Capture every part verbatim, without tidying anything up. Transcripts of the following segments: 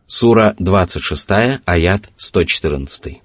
Сура двадцать шесть, аят сто четырнадцать.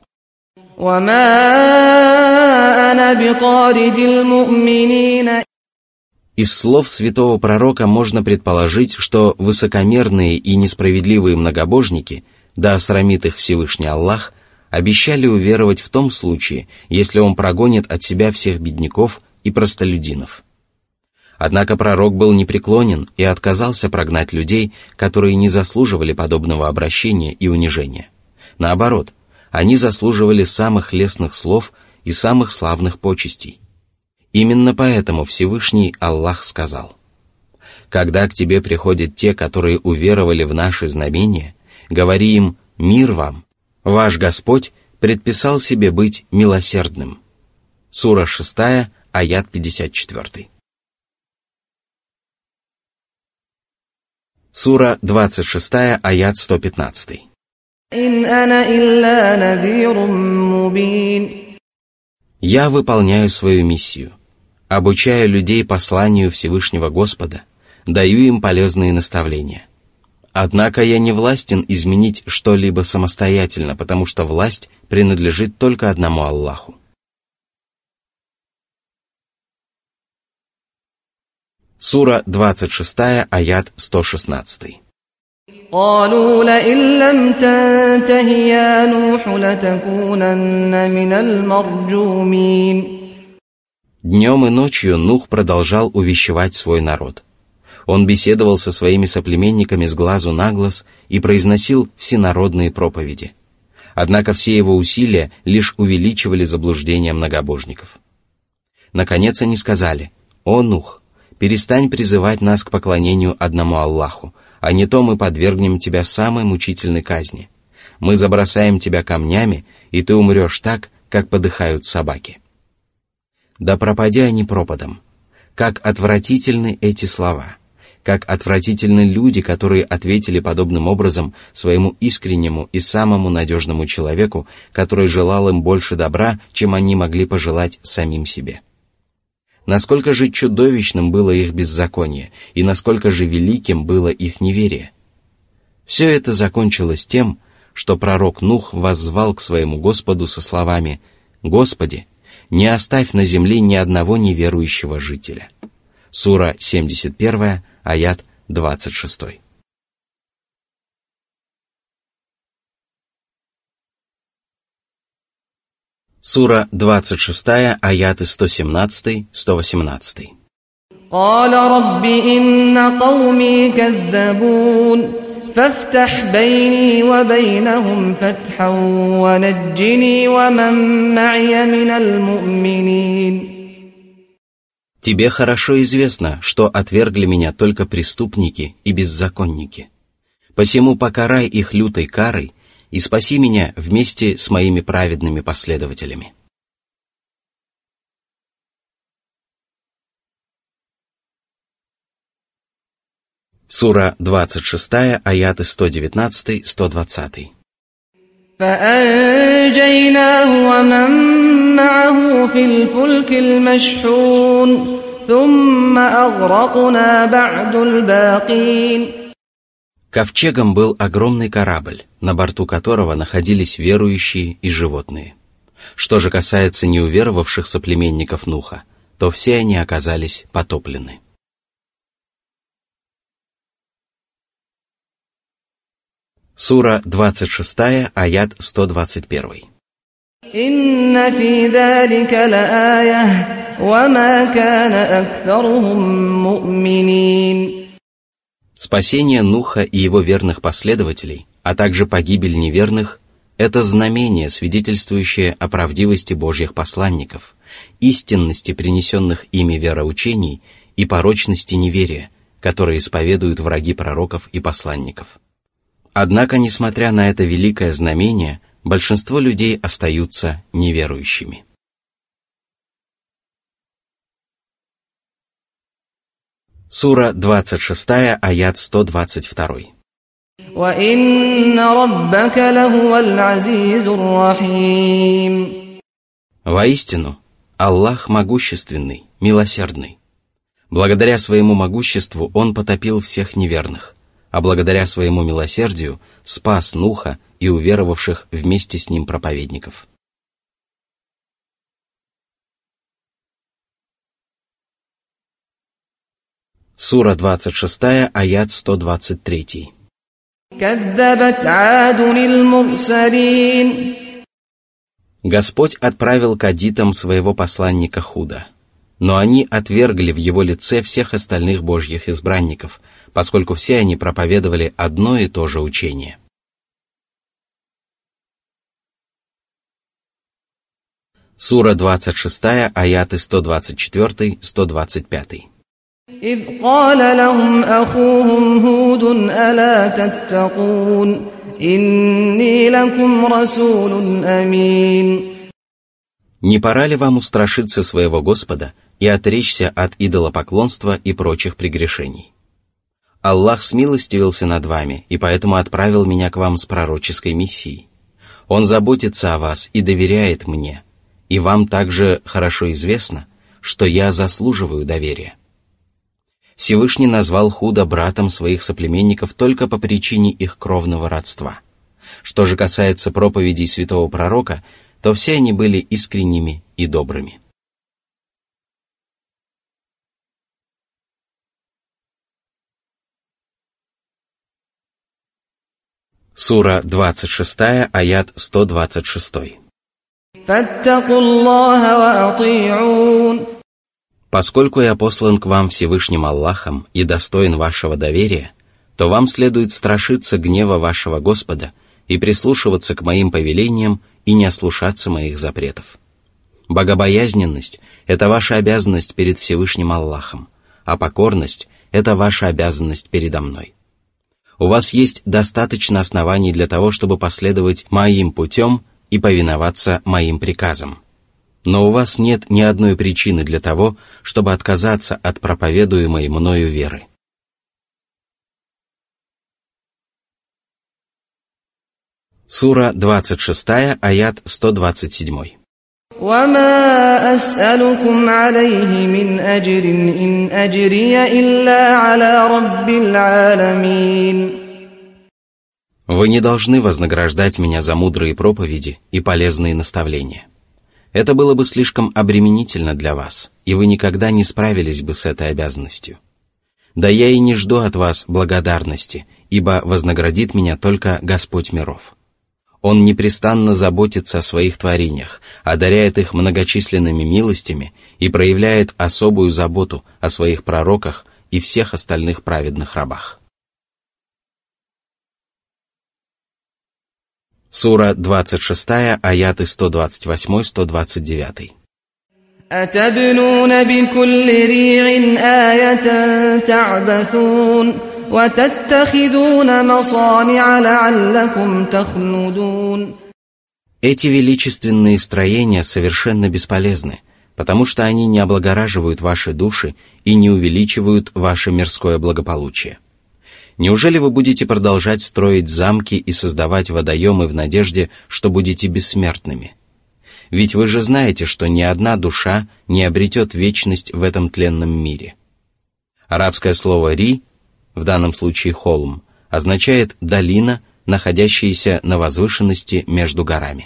Из слов святого пророка можно предположить, что высокомерные и несправедливые многобожники, да осрамит их Всевышний Аллах, обещали уверовать в том случае, если он прогонит от себя всех бедняков и простолюдинов. Однако пророк был непреклонен и отказался прогнать людей, которые не заслуживали подобного обращения и унижения. Наоборот, они заслуживали самых лестных слов и самых славных почестей. Именно поэтому Всевышний Аллах сказал: «Когда к тебе приходят те, которые уверовали в наши знамения, говори им: мир вам, ваш Господь предписал себе быть милосердным». Сура шесть, аят пятьдесят четыре. Сура двадцать шесть, аят сто пятнадцать. «Я выполняю свою миссию, обучаю людей посланию Всевышнего Господа, даю им полезные наставления. Однако я не властен изменить что-либо самостоятельно, потому что власть принадлежит только одному Аллаху». Сура двадцать шесть, аят сто шестнадцать. قالوا لئن لم تنته يا نوح لتكونن من المرجومين. Днем и ночью Нух продолжал увещевать свой народ. Он беседовал со своими соплеменниками с глазу на глаз и произносил всенародные проповеди. Однако все его усилия лишь увеличивали заблуждение многобожников. Наконец они сказали: «О Нух, перестань призывать нас к поклонению одному Аллаху, а не то мы подвергнем тебя самой мучительной казни. Мы забросаем тебя камнями, и ты умрешь так, как подыхают собаки». Да пропади они пропадом. Как отвратительны эти слова! Как отвратительны люди, которые ответили подобным образом своему искреннему и самому надежному человеку, который желал им больше добра, чем они могли пожелать самим себе. Насколько же чудовищным было их беззаконие, и насколько же великим было их неверие. Все это закончилось тем, что пророк Нух воззвал к своему Господу со словами: «Господи, не оставь на земле ни одного неверующего жителя». Сура семьдесят один, аят двадцать шесть. Сура двадцать шесть, аяты сто семнадцать - сто восемнадцать. قال رب إن قومي كذبون فافتح بيني وبينهم فتحا ونجني ومن معي من المؤمنين. Тебе хорошо известно, что отвергли меня только преступники и беззаконники. Посему покарай их лютой карой и спаси меня вместе с моими праведными последователями. Сура двадцать шесть, аяты сто девятнадцать - сто двадцать. فأنجيناه ومن معه في الفلك المشحون ثم أغرقنا بعد الباقين. Ковчегом был огромный корабль, на борту которого находились верующие и животные. Что же касается неуверовавших соплеменников Нуха, то все они оказались потоплены. Сура двадцать шесть, аят сто двадцать один. إن في ذلك لآية وما كان أكثرهم مؤمنين. Спасение Нуха и его верных последователей, а также погибель неверных – это знамение, свидетельствующее о правдивости Божьих посланников, истинности принесенных ими вероучений и порочности неверия, которые исповедуют враги пророков и посланников. Однако, несмотря на это великое знамение, большинство людей остаются неверующими. Сура двадцать шесть, аят сто двадцать два. وَإِنَّ رَبَّكَ لَهُوَ الْعَزِيزُ الرَّحِيمُ. Воистину, Аллах могущественный, милосердный. Благодаря своему могуществу Он потопил всех неверных, а благодаря своему милосердию спас Нуха и уверовавших вместе с ним проповедников. Сура двадцать шесть, аят сто двадцать три. كذبت عاد المرسلين. Господь отправил к адитам своего посланника Худа, но они отвергли в его лице всех остальных божьих избранников, поскольку все они проповедовали одно и то же учение. Сура двадцать шесть, аяты сто двадцать четыре — сто двадцать пять. إذ قال لهم أخوهم هود ألا تتقون إني لكم رسول أمين. Не пора ли вам устрашиться своего Господа и отречься от идолопоклонства и прочих прегрешений? Аллах смилостивился над вами и поэтому отправил меня к вам с пророческой миссией. Он заботится о вас и доверяет мне, и вам также хорошо известно, что я заслуживаю доверия. Всевышний назвал Худа братом своих соплеменников только по причине их кровного родства. Что же касается проповедей святого пророка, то все они были искренними и добрыми. Сура двадцать шесть, аят сто двадцать шесть. فاتقوا الله وأطيعون. Поскольку я послан к вам Всевышним Аллахом и достоин вашего доверия, то вам следует страшиться гнева вашего Господа и прислушиваться к моим повелениям и не ослушаться моих запретов. Богобоязненность – это ваша обязанность перед Всевышним Аллахом, а покорность – это ваша обязанность передо мной. У вас есть достаточно оснований для того, чтобы последовать моим путем и повиноваться моим приказам. Но у вас нет ни одной причины для того, чтобы отказаться от проповедуемой мною веры. Сура двадцать шесть, аят сто двадцать семь. وما أسألكم عليه من أجر إن أجري إلا على رب العالمين. Вы не должны вознаграждать меня за мудрые проповеди и полезные наставления. Это было бы слишком обременительно для вас, и вы никогда не справились бы с этой обязанностью. Да я и не жду от вас благодарности, ибо вознаградит меня только Господь миров. Он непрестанно заботится о своих творениях, одаряет их многочисленными милостями и проявляет особую заботу о своих пророках и всех остальных праведных рабах. Сура двадцать шесть, аяты сто двадцать восемь — сто двадцать девять. أتبنون بكل ريع آية تعبثون وتتخذون مصانع لعلكم تخلدون. Эти величественные строения совершенно бесполезны, потому что они не облагораживают ваши души и не увеличивают ваше мирское благополучие. Неужели вы будете продолжать строить замки и создавать водоемы в надежде, что будете бессмертными? Ведь вы же знаете, что ни одна душа не обретет вечность в этом тленном мире. Арабское слово «ри», в данном случае «холм», означает «долина», находящаяся на возвышенности между горами.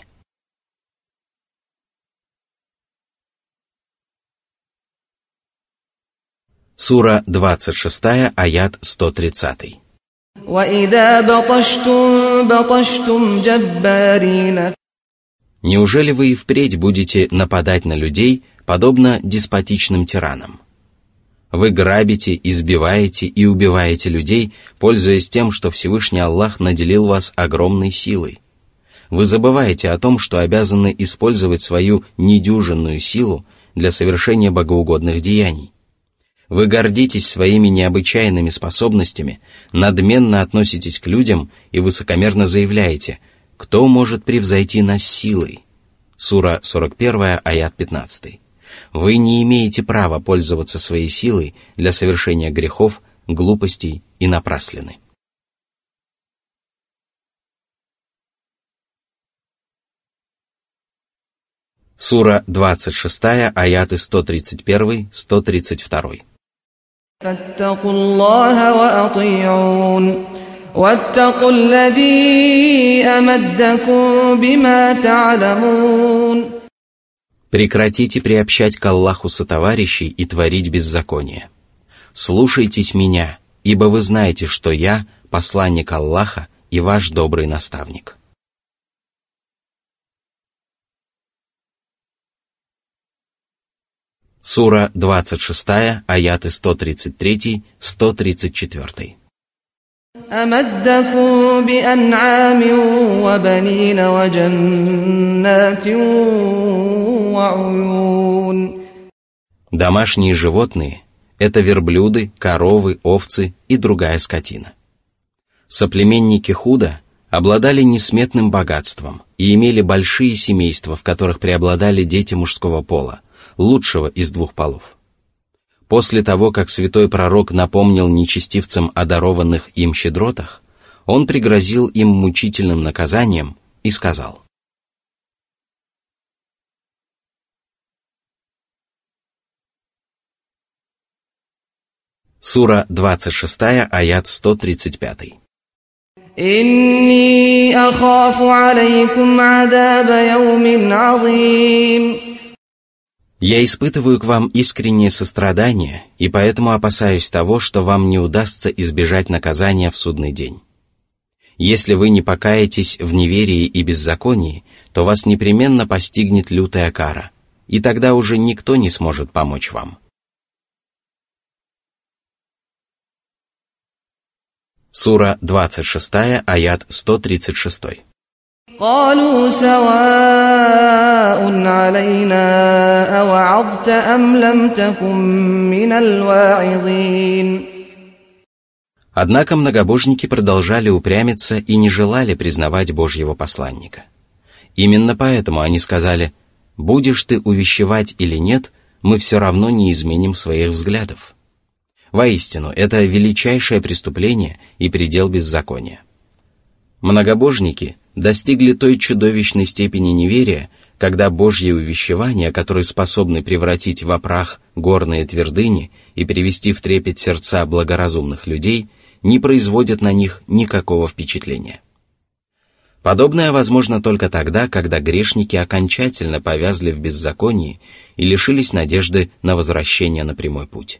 Сура двадцать шесть, аят сто тридцать. وَإِذَا بَطَشْتُمْ بَطَشْتُمْ جَبَّارِينَ. Неужели вы и впредь будете нападать на людей, подобно деспотичным тиранам? Вы грабите, избиваете и убиваете людей, пользуясь тем, что Всевышний Аллах наделил вас огромной силой. Вы забываете о том, что обязаны использовать свою недюжинную силу для совершения богоугодных деяний. Вы гордитесь своими необычайными способностями, надменно относитесь к людям и высокомерно заявляете: «Кто может превзойти нас силой?» Сура сорок один, аят пятнадцать. Вы не имеете права пользоваться своей силой для совершения грехов, глупостей и напраслины. Сура двадцать шесть, аяты сто тридцать один — сто тридцать два. فاتقوا الله وأطيعون واتقوا الذي أمدكم بما تعلمون. Прекратите приобщать к Аллаху сотоварищей и творить беззаконие. Слушайтесь меня, ибо вы знаете, что я посланник Аллаха и ваш добрый наставник. Сура двадцать шесть, аяты сто тридцать три - сто тридцать четыре. أمدكم بأنعام وبنين وجنات وعيون. Домашние животные – это верблюды, коровы, овцы и другая скотина. Соплеменники Худа обладали несметным богатством и имели большие семейства, в которых преобладали дети мужского пола, лучшего из двух полов. После того, как святой пророк напомнил нечестивцам о дарованных им щедротах, он пригрозил им мучительным наказанием и сказал: Сура двадцать шесть, аят сто тридцать пять. «Инни ахафу алейкум адаба яумин азим». Я испытываю к вам искреннее сострадание, и поэтому опасаюсь того, что вам не удастся избежать наказания в судный день. Если вы не покаетесь в неверии и беззаконии, то вас непременно постигнет лютая кара, и тогда уже никто не сможет помочь вам. Сура двадцать шесть, аят сто тридцать шесть. قالوا سواء علينا أوعظت أم لم تكن من الواعظين. Однако многобожники продолжали упрямиться и не желали признавать Божьего посланника. Именно поэтому они сказали: «Будешь ты увещевать или нет, мы все равно не изменим своих взглядов». Воистину, это величайшее преступление и предел беззакония. Многобожники достигли той чудовищной степени неверия, когда Божьи увещевания, которые способны превратить в прах горные твердыни и привести в трепет сердца благоразумных людей, не производят на них никакого впечатления. Подобное возможно только тогда, когда грешники окончательно повязли в беззаконии и лишились надежды на возвращение на прямой путь.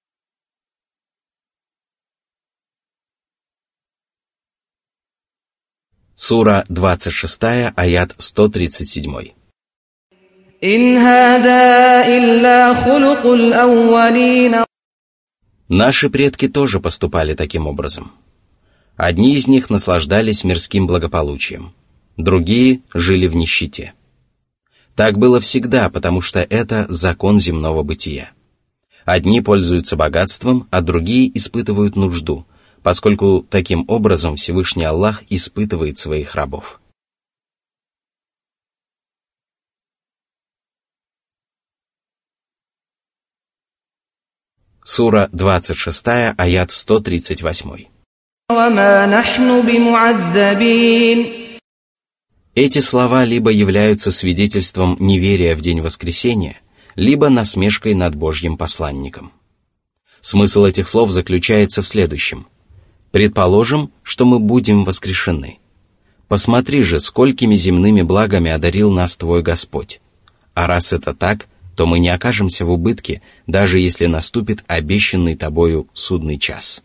Сура двадцать шесть, аят сто тридцать семь. «Ин хада илля хулукул аувалин». Наши предки тоже поступали таким образом. Одни из них наслаждались мирским благополучием, другие жили в нищете. Так было всегда, потому что это закон земного бытия. Одни пользуются богатством, а другие испытывают нужду, поскольку таким образом Всевышний Аллах испытывает своих рабов. Сура двадцать шесть, аят сто тридцать восемь. Эти слова либо являются свидетельством неверия в день воскресения, либо насмешкой над Божьим посланником. Смысл этих слов заключается в следующем. Предположим, что мы будем воскрешены. Посмотри же, сколькими земными благами одарил нас твой Господь. А раз это так, то мы не окажемся в убытке, даже если наступит обещанный тобою судный час.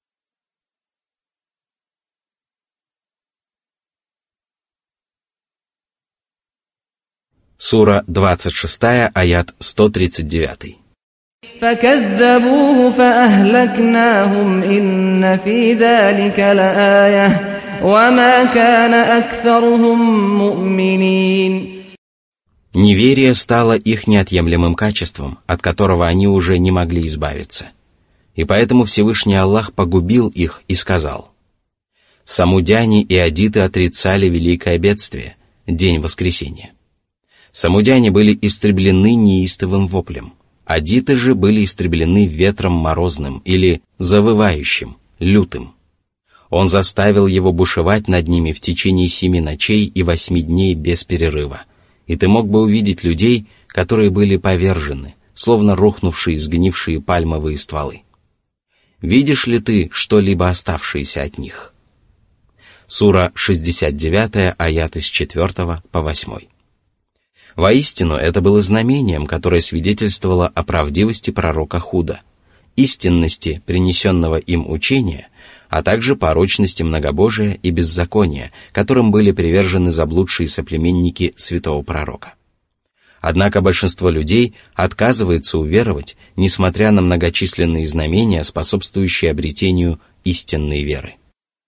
Сура двадцать шесть, аят сто тридцать девять. فكذبوه فأهلكناهم إن في ذلك لآية وما كان أكثرهم مؤمنين. Неверие стало их неотъемлемым качеством, от которого они уже не могли избавиться. И поэтому Всевышний Аллах погубил их и сказал: «Самудяне и адиты отрицали великое бедствие, день воскресения. Самудяне были истреблены неистовым воплем, адиты же были истреблены ветром морозным или завывающим, лютым. Он заставил его бушевать над ними в течение семи ночей и восьми дней без перерыва, и ты мог бы увидеть людей, которые были повержены, словно рухнувшие сгнившие пальмовые стволы. Видишь ли ты что-либо оставшееся от них? Сура шестьдесят девять, аяты с четвёртого по восьмой. Воистину, это было знамением, которое свидетельствовало о правдивости пророка Худа, истинности принесенного им учения, а также порочности многобожия и беззакония, которым были привержены заблудшие соплеменники святого пророка. Однако большинство людей отказывается уверовать, несмотря на многочисленные знамения, способствующие обретению истинной веры.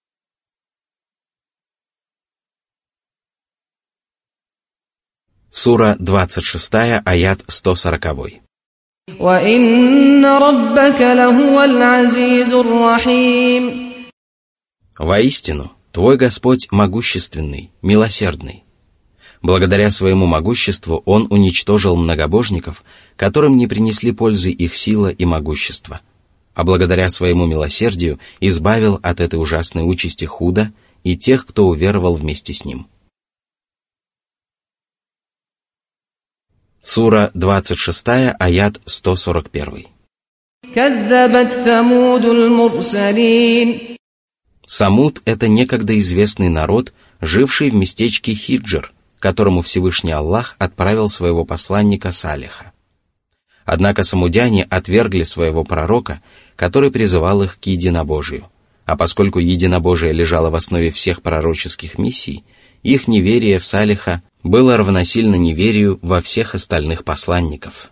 Сура двадцать шесть, аят сто сорок. وَإِنَّ رَبَّكَ لَهُوَ الْعَزِيزُ الرَّحِيمُ. Воистину, твой Господь могущественный, милосердный. Благодаря своему могуществу Он уничтожил многобожников, которым не принесли пользы их сила и могущество, а благодаря своему милосердию избавил от этой ужасной участи Худа и тех, кто уверовал вместе с ним. Сура двадцать шесть, аят сто сорок один. كَذَّبَتْ ثَمُودُ الْمُرْسَلِينَ. Самуд — это некогда известный народ, живший в местечке Хиджр, которому Всевышний Аллах отправил своего посланника Салиха. Однако самудяне отвергли своего пророка, который призывал их к единобожию, а поскольку единобожие лежало в основе всех пророческих миссий, их неверие в Салиха было равносильно неверию во всех остальных посланников.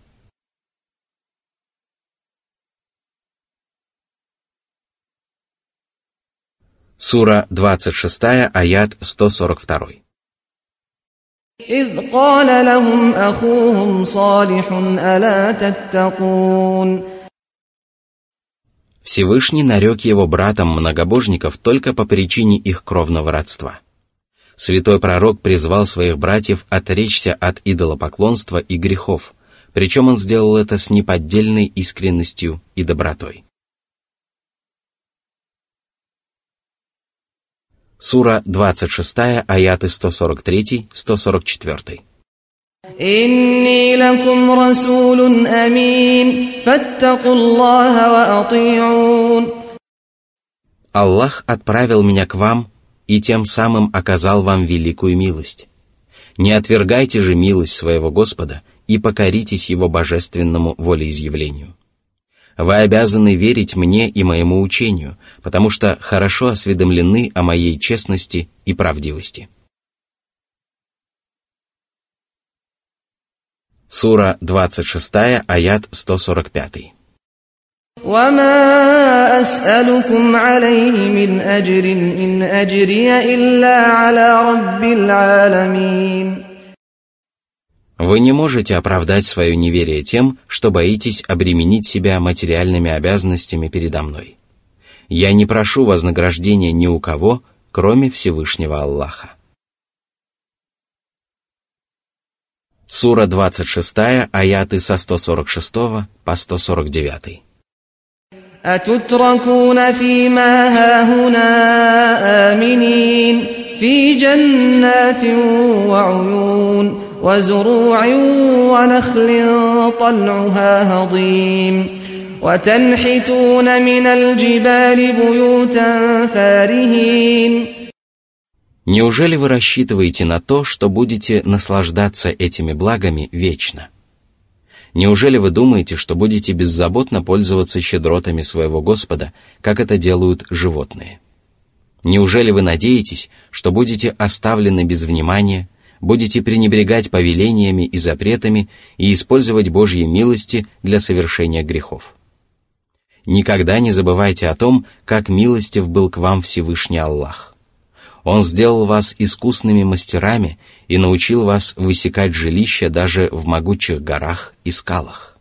Сура двадцать шесть, аят сто сорок два. إِذْ قَالَ لَهُمْ أَخُوهُمْ صَالِحٌ أَلَا تَتَّقُونَ. Всевышний нарек его братом многобожников только по причине их кровного родства. Святой пророк призвал своих братьев отречься от идолопоклонства и грехов, причем он сделал это с неподдельной искренностью и добротой. Сура двадцать шесть, аяты сто сорок три - сто сорок четыре. إِنِّي لَكُمْ رَسُولٌ أَمِينٌ فَاتَّقُوا اللَّهَ وَأَطِيعُونِ. Аллах отправил меня к вам и тем самым оказал вам великую милость. Не отвергайте же милость своего Господа и покоритесь Его божественному волеизъявлению. Вы обязаны верить мне и моему учению, потому что хорошо осведомлены о моей честности и правдивости. Сура двадцать шесть, аят сто сорок пять. وَمَا أَسْأَلُكُمْ عَلَيْهِ مِنْ أَجْرٍ إِنْ أَجْرِيَ إِلَّا عَلَى رَبِّ الْعَالَمِينَ. Вы не можете оправдать свое неверие тем, что боитесь обременить себя материальными обязанностями передо мной. Я не прошу вознаграждения ни у кого, кроме Всевышнего Аллаха. Сура двадцать шесть, аяты со сто сорок шесть по сто сорок девять. أَتُتْرَكُونَ فِي مَا هَاهُنَا آمِنِينَ فِي جَنَّاتٍ وَعُيُونٍ وَزُرُوعٍ وَنَخْلٍ طَلْعُهَا هَضِيمٌ وَتَنْحِتُونَ مِنَ الْجِبَالِ بُيُوتًا فَارِهِينَ. Неужели вы рассчитываете на то, что будете наслаждаться этими благами вечно? Неужели вы думаете, что будете беззаботно пользоваться щедротами своего Господа, как это делают животные? Неужели вы надеетесь, что будете оставлены без внимания, будете пренебрегать повелениями и запретами и использовать Божьи милости для совершения грехов? Никогда не забывайте о том, как милостив был к вам Всевышний Аллах. Он сделал вас искусными мастерами и научил вас высекать жилища даже в могучих горах и скалах.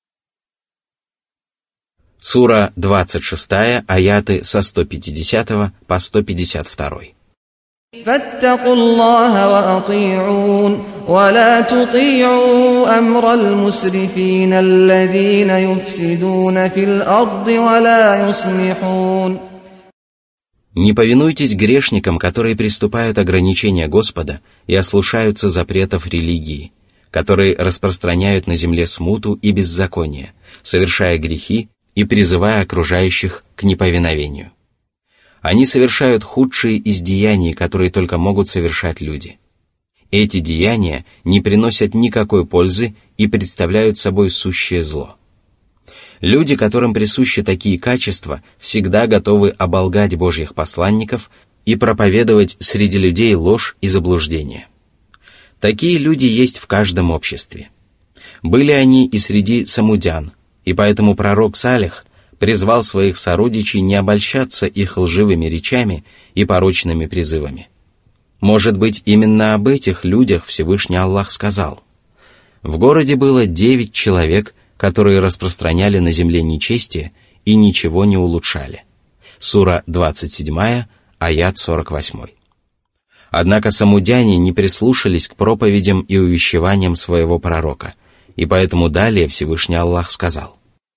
Сура двадцать шесть, аяты со сто пятидесятого по сто пятьдесят второй. فَاتَّقُوا اللَّهَ وَأَطِيعُونِ وَلَا تُطِيعُوا أَمْرَ الْمُسْرِفِينَ الَّذِينَ يُفْسِدُونَ فِي الْأَرْضِ وَلَا يُصْلِحُونَ. Не повинуйтесь грешникам, которые приступают ограничения Господа и ослушаются запретов религии, которые распространяют на земле смуту и беззаконие, совершая грехи и призывая окружающих к неповиновению. Они совершают худшие из деяний, которые только могут совершать люди. Эти деяния не приносят никакой пользы и представляют собой сущее зло. Люди, которым присущи такие качества, всегда готовы оболгать Божьих посланников и проповедовать среди людей ложь и заблуждение. Такие люди есть в каждом обществе. Были они и среди самудян, и поэтому пророк Салих призвал своих сородичей не обольщаться их лживыми речами и порочными призывами. Может быть, именно об этих людях Всевышний Аллах сказал: «В городе было девять человек, которые распространяли на земле нечестие и ничего не улучшали». Сура двадцать семь, аят сорок восемь. Однако самудяне не прислушались к проповедям и увещеваниям своего пророка, и поэтому далее Всевышний Аллах сказал: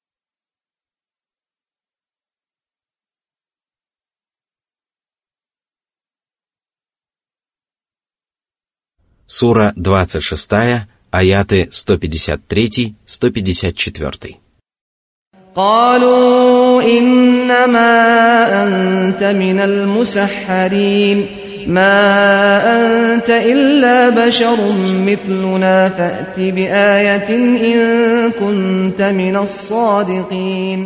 Сура двадцать шесть, аяты сто пятьдесят три - сто пятьдесят четыре. قالوا إنما أنت من المسحرين ما أنت إلا بشر مثلنا فأت بآية إن كنت من الصادقين.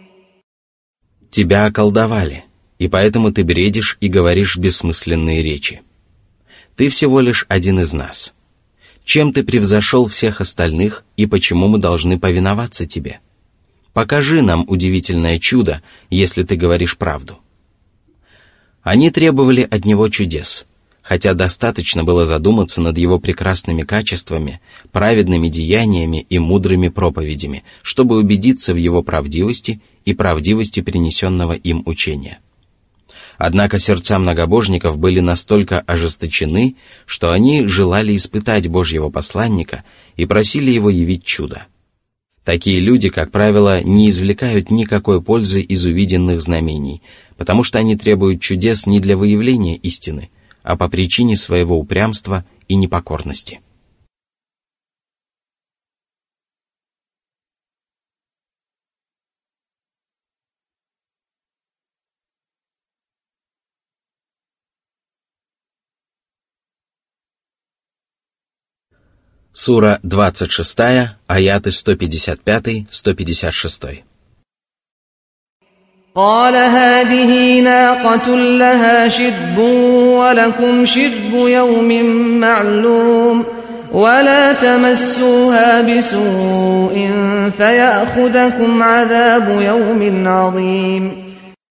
Тебя околдовали, и поэтому ты бредишь и говоришь бессмысленные речи. Ты всего лишь один из нас. Чем ты превзошел всех остальных, и почему мы должны повиноваться тебе? Покажи нам удивительное чудо, если ты говоришь правду. Они требовали от него чудес, хотя достаточно было задуматься над его прекрасными качествами, праведными деяниями и мудрыми проповедями, чтобы убедиться в его правдивости и правдивости принесенного им учения. Однако сердца многобожников были настолько ожесточены, что они желали испытать Божьего посланника и просили его явить чудо. Такие люди, как правило, не извлекают никакой пользы из увиденных знамений, потому что они требуют чудес не для выявления истины, а по причине своего упрямства и непокорности. Сура двадцать шесть, аяты сто пятьдесят пять - сто пятьдесят шесть. قال هذه ناقة لها شرب ولكم شرب يوم معلوم ولا تمسوها بسوء فيأخذكم عذاب يوم عظيم.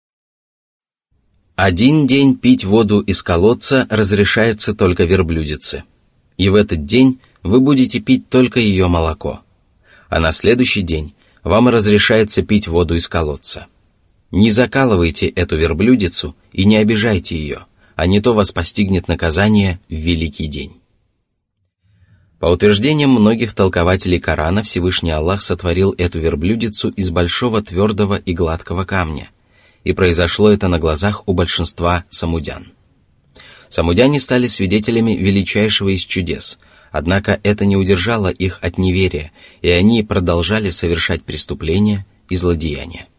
Один день пить воду из колодца разрешается только верблюдице, и в этот день вы будете пить только ее молоко, а на следующий день вам разрешается пить воду из колодца. Не закалывайте эту верблюдицу и не обижайте ее, а не то вас постигнет наказание в великий день. По утверждениям многих толкователей Корана, Всевышний Аллах сотворил эту верблюдицу из большого твердого и гладкого камня, и произошло это на глазах у большинства самудян. Самудяне стали свидетелями величайшего из чудес, однако это не удержало их от неверия, и они продолжали совершать преступления и злодеяния.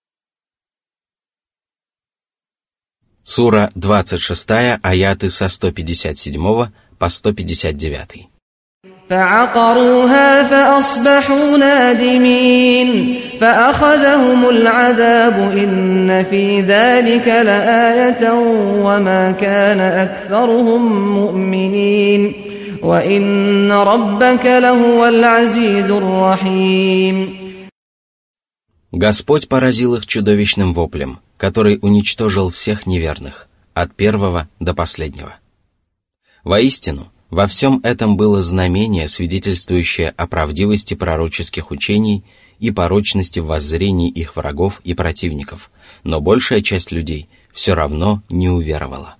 Сура двадцать шесть, аяты со сто пятьдесят семь по сто пятьдесят девять. فعقروها فأصبحوا نادمين فأخذهم العذاب إن في ذلك لآية وما كان أكثرهم مؤمنين وإن ربك لهو العزيز الرحيم. Господь поразил их чудовищным воплем, который уничтожил всех неверных, от первого до последнего. Воистину, во всем этом было знамение, свидетельствующее о правдивости пророческих учений и порочности в воззрении их врагов и противников, но большая часть людей все равно не уверовала.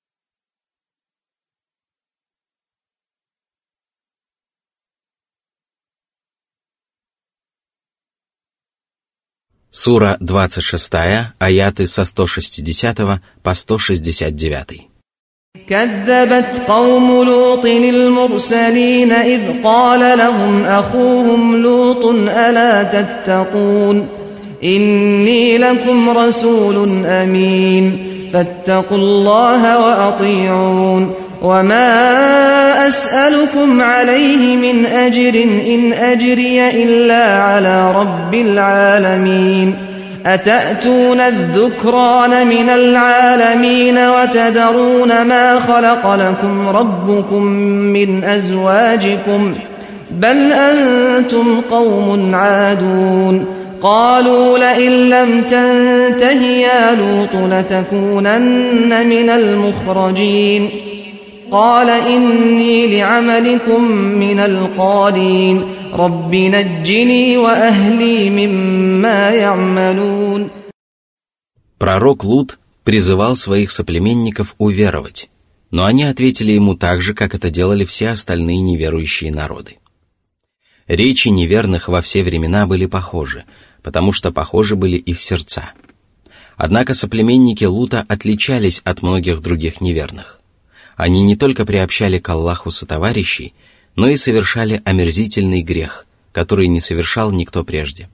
Сура двадцать шесть, аяты со сто шестьдесят по сто шестьдесят девять. كذبت قوم لوط المرسلين إذ قال لهم أخوهم لوط ألا تتقون إني لكم رسول أمين فاتقوا الله وأطيعون وما أسألكم عليه من أجر إن أجري إلا على رب العالمين أتأتون الذكران من العالمين وتذرون ما خلق لكم ربكم من أزواجكم بل أنتم قوم عادون قالوا لئن لم تنته يا لوط لتكونن من المخرجين قال إني لعملكم من القالين رب نجني وأهلي مما يعملون. Пророк Лут призывал своих соплеменников уверовать, но они ответили ему так же, как это делали все остальные неверующие народы. Речи неверных во все времена были похожи, потому что похожи были их сердца. Однако соплеменники Лута отличались от многих других неверных. Они не только приобщали к Аллаху сотоварищей, но и совершали омерзительный грех, который не совершал никто прежде.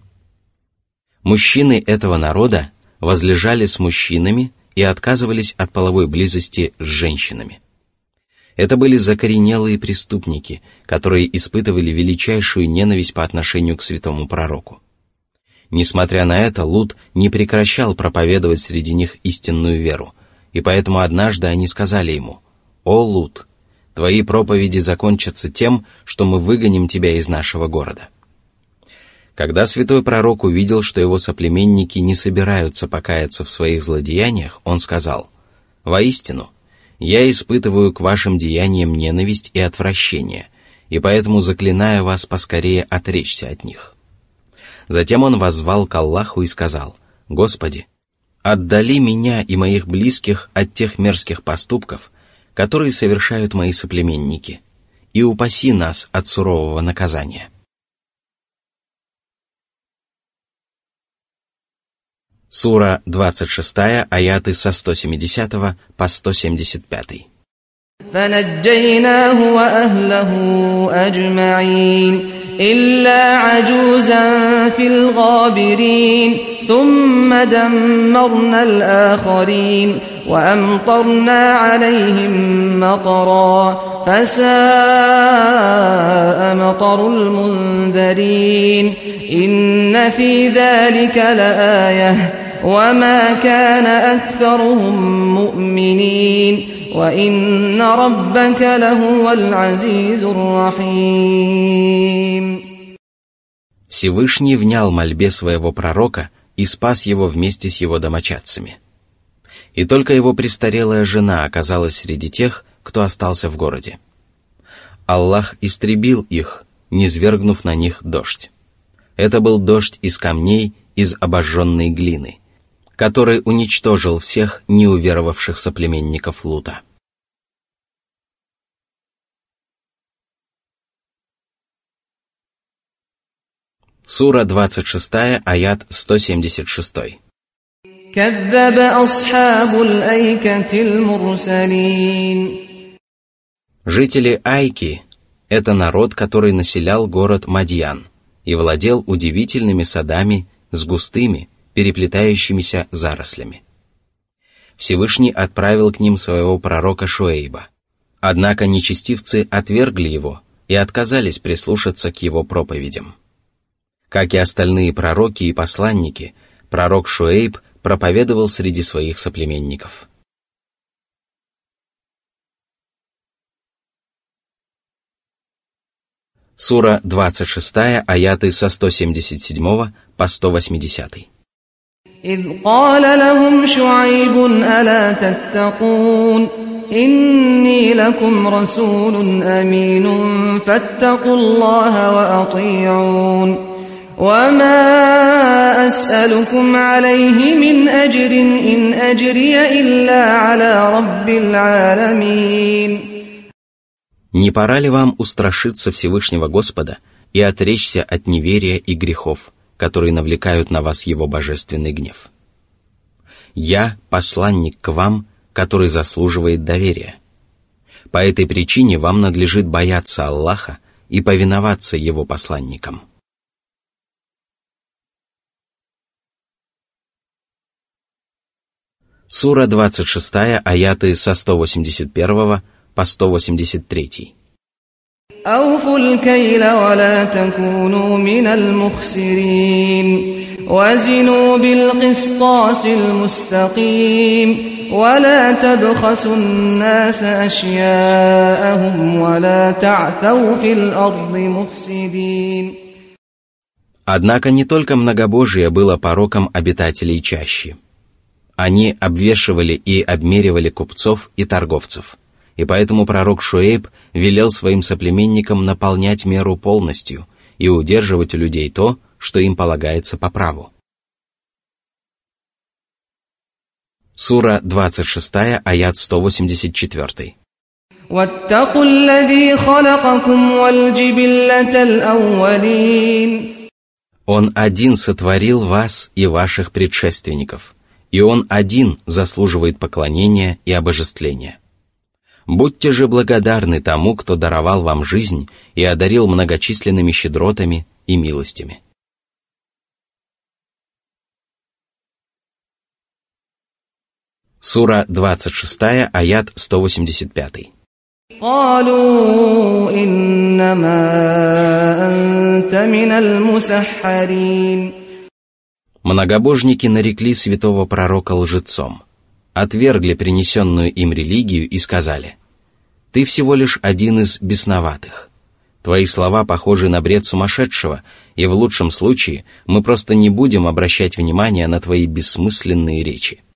Мужчины этого народа возлежали с мужчинами и отказывались от половой близости с женщинами. Это были закоренелые преступники, которые испытывали величайшую ненависть по отношению к святому пророку. Несмотря на это, Лут не прекращал проповедовать среди них истинную веру, и поэтому однажды они сказали ему: «О, Лут, твои проповеди закончатся тем, что мы выгоним тебя из нашего города». Когда святой пророк увидел, что его соплеменники не собираются покаяться в своих злодеяниях, он сказал: «Воистину, я испытываю к вашим деяниям ненависть и отвращение, и поэтому заклинаю вас поскорее отречься от них». Затем он воззвал к Аллаху и сказал: «Господи, отдали меня и моих близких от тех мерзких поступков, которые совершают мои соплеменники, и упаси нас от сурового наказания». Сура двадцать шесть, аяты со сто семьдесят по сто семьдесят пять. فنجيناه وأهله أجمعين إلا عجوزا في الغابرين ثم دمرنا الآخرين وأمطرنا عليهم مطرا فساء مطر المنذرين إن في ذلك لآية وما كان أكثرهم مؤمنين وإن ربك لهو العزيز الرحيم. Всевышний внял мольбе своего пророка и спас его вместе с его домочадцами. И только его престарелая жена оказалась среди тех, кто остался в городе. Аллах истребил их, низвергнув на них дождь. Это был дождь из камней из обожженной глины, который уничтожил всех неуверовавших соплеменников Лута. Сура двадцать шесть, аят сто семьдесят шесть. كذب أصحاب الأيكة المرسلين. Жители Айки – это народ, который населял город Мадьян и владел удивительными садами с густыми, переплетающимися зарослями. Всевышний отправил к ним своего пророка Шуэйба. Однако нечестивцы отвергли его и отказались прислушаться к его проповедям. Как и остальные пророки и посланники, пророк Шуэйб проповедовал среди своих соплеменников. Сура двадцать шесть, аяты со сто семьдесят семь по сто восемьдесят. إذ قال لهم شعيب ألا تتقون إني لكم رسول أمين فاتقوا الله وأطيعون وما أسألكم عليه من أجر إن أجري إلا على رب العالمين. Не пора ли вам устрашиться Всевышнего Господа и отречься от неверия и грехов, которые навлекают на вас его божественный гнев? Я посланник к вам, который заслуживает доверия. По этой причине вам надлежит бояться Аллаха и повиноваться его посланникам. Сура двадцать шесть, аяты со сто восемьдесят один по сто восемьдесят три. أوفوا الكيل ولا تكونوا من المخسرين وزنوا بالقسطاس المستقيم ولا تبخسوا الناس أشياءهم ولا تعثوا في الأرض مفسدين. Однако не только многобожие было пороком обитателей чащи. Они обвешивали и обмеривали купцов и торговцев. И поэтому пророк Шуэйб велел своим соплеменникам наполнять меру полностью и удерживать у людей то, что им полагается по праву. Сура двадцать шесть, аят сто восемьдесят четыре. واتقوا الذي خلقكم والجبلة الأولين. Он один сотворил вас и ваших предшественников, и Он один заслуживает поклонения и обожествления. Будьте же благодарны тому, кто даровал вам жизнь и одарил многочисленными щедротами и милостями. Сура двадцать шесть, аят сто восемьдесят пять. قالوا إنما أنت من المسحرين. Многобожники нарекли святого пророка лжецом, отвергли принесенную им религию и сказали: «Ты всего лишь один из бесноватых. Твои слова похожи на бред сумасшедшего, и в лучшем случае мы просто не будем обращать внимания на твои бессмысленные речи».